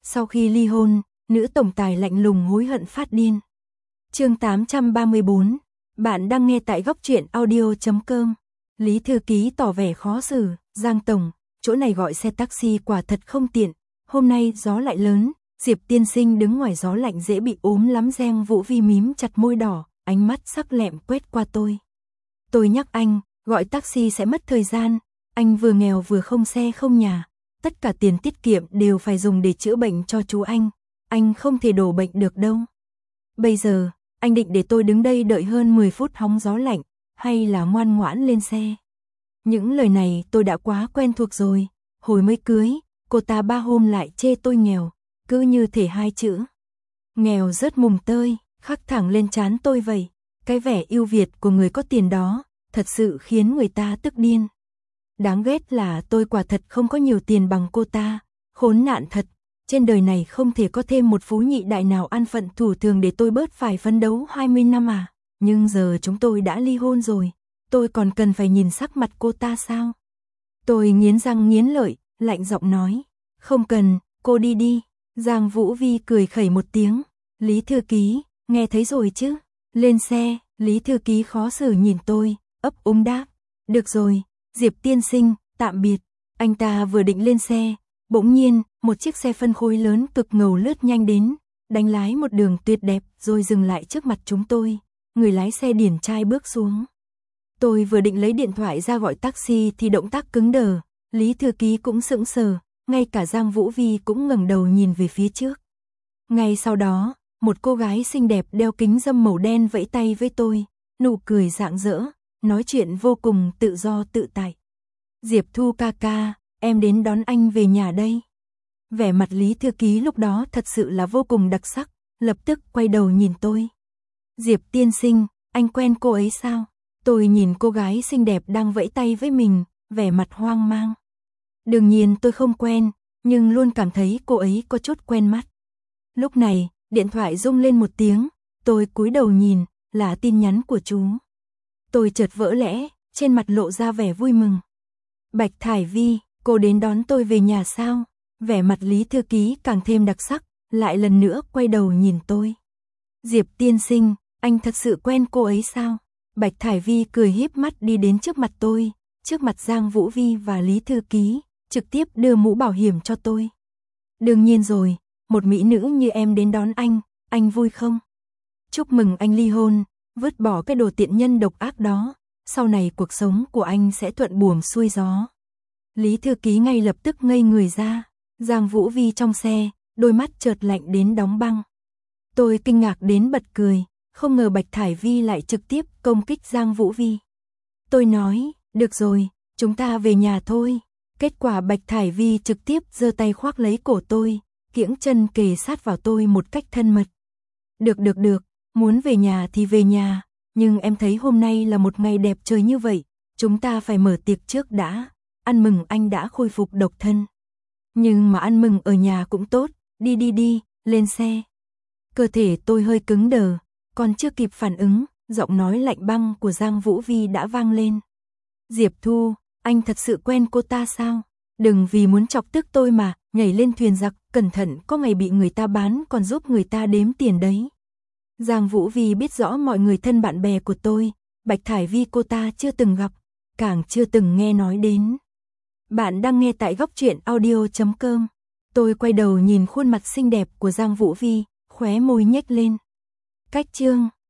Sau khi ly hôn, nữ tổng tài lạnh lùng hối hận phát điên. Chương 834. Bạn đang nghe tại góc truyện audio.com. Lý thư ký tỏ vẻ khó xử. Giang tổng, chỗ này gọi xe taxi quả thật không tiện. Hôm nay gió lại lớn, Diệp tiên sinh đứng ngoài gió lạnh dễ bị ốm lắm. Giang Vũ Vi mím chặt môi đỏ, ánh mắt sắc lẹm quét qua tôi. Tôi nhắc anh, gọi taxi sẽ mất thời gian. Anh vừa nghèo vừa không xe không nhà. Tất cả tiền tiết kiệm đều phải dùng để chữa bệnh cho chú anh không thể đổ bệnh được đâu. Bây giờ, anh định để tôi đứng đây đợi hơn 10 phút hóng gió lạnh, hay là ngoan ngoãn lên xe? Những lời này tôi đã quá quen thuộc rồi. Hồi mới cưới, cô ta 3 hôm lại chê tôi nghèo, cứ như thể 2 chữ nghèo rớt mùng tơi, khắc thẳng lên trán tôi vậy. Cái vẻ ưu việt của người có tiền đó, thật sự khiến người ta tức điên. Đáng ghét là tôi quả thật không có nhiều tiền bằng cô ta, khốn nạn thật. Trên đời này không thể có thêm một phú nhị đại nào an phận thủ thường để tôi bớt phải phấn đấu 20 năm à. Nhưng giờ chúng tôi đã ly hôn rồi, tôi còn cần phải nhìn sắc mặt cô ta sao? Tôi nghiến răng nghiến lợi, lạnh giọng nói. Không cần, cô đi đi. Giang Vũ Vi cười khẩy một tiếng. Lý thư ký, nghe thấy rồi chứ? Lên xe. Lý thư ký khó xử nhìn tôi, ấp úng đáp. Được rồi, Diệp tiên sinh, tạm biệt. Anh ta vừa định lên xe, bỗng nhiên, một chiếc xe phân khối lớn cực ngầu lướt nhanh đến, đánh lái một đường tuyệt đẹp rồi dừng lại trước mặt chúng tôi. Người lái xe điển trai bước xuống. Tôi vừa định lấy điện thoại ra gọi taxi thì động tác cứng đờ, Lý thư ký cũng sững sờ, ngay cả Giang Vũ Vi cũng ngẩng đầu nhìn về phía trước. Ngay sau đó, một cô gái xinh đẹp đeo kính râm màu đen vẫy tay với tôi, nụ cười rạng rỡ, nói chuyện vô cùng tự do tự tại. Diệp Thu ca ca, em đến đón anh về nhà đây. Vẻ mặt Lý thư ký lúc đó thật sự là vô cùng đặc sắc, lập tức quay đầu nhìn tôi. Diệp tiên sinh, anh quen cô ấy sao? Tôi nhìn cô gái xinh đẹp đang vẫy tay với mình, vẻ mặt hoang mang. Đương nhiên tôi không quen, nhưng luôn cảm thấy cô ấy có chút quen mắt. Lúc này, điện thoại rung lên một tiếng, tôi cúi đầu nhìn, là tin nhắn của chú. Tôi chợt vỡ lẽ, trên mặt lộ ra vẻ vui mừng. Bạch Thải Vi, cô đến đón tôi về nhà sao? Vẻ mặt Lý thư ký càng thêm đặc sắc, lại lần nữa quay đầu nhìn tôi. Diệp tiên sinh, anh thật sự quen cô ấy sao? Bạch Thải Vi cười híp mắt đi đến trước mặt tôi, trước mặt Giang Vũ Vi và Lý thư ký, trực tiếp đưa mũ bảo hiểm cho tôi. Đương nhiên rồi, một mỹ nữ như em đến đón anh vui không? Chúc mừng anh ly hôn, vứt bỏ cái đồ tiện nhân độc ác đó, sau này cuộc sống của anh sẽ thuận buồm xuôi gió. Lý thư ký ngay lập tức ngây người ra, Giang Vũ Vi trong xe, đôi mắt chợt lạnh đến đóng băng. Tôi kinh ngạc đến bật cười, không ngờ Bạch Thải Vi lại trực tiếp công kích Giang Vũ Vi. Tôi nói, được rồi, chúng ta về nhà thôi. Kết quả Bạch Thải Vi trực tiếp giơ tay khoác lấy cổ tôi, kiễng chân kề sát vào tôi một cách thân mật. Được, muốn về nhà thì về nhà, nhưng em thấy hôm nay là một ngày đẹp trời như vậy, chúng ta phải mở tiệc trước đã, ăn mừng anh đã khôi phục độc thân. Nhưng mà ăn mừng ở nhà cũng tốt, đi, lên xe. Cơ thể tôi hơi cứng đờ, còn chưa kịp phản ứng, giọng nói lạnh băng của Giang Vũ Vi đã vang lên. Diệp Thu, anh thật sự quen cô ta sao? Đừng vì muốn chọc tức tôi mà nhảy lên thuyền giặc, cẩn thận có ngày bị người ta bán còn giúp người ta đếm tiền đấy. Giang Vũ Vi biết rõ mọi người thân bạn bè của tôi, Bạch Thải Vi cô ta chưa từng gặp, càng chưa từng nghe nói đến. Bạn đang nghe tại góc truyện audio.com. Tôi quay đầu nhìn khuôn mặt xinh đẹp của Giang Vũ Vi, khóe môi nhếch lên. Cách chương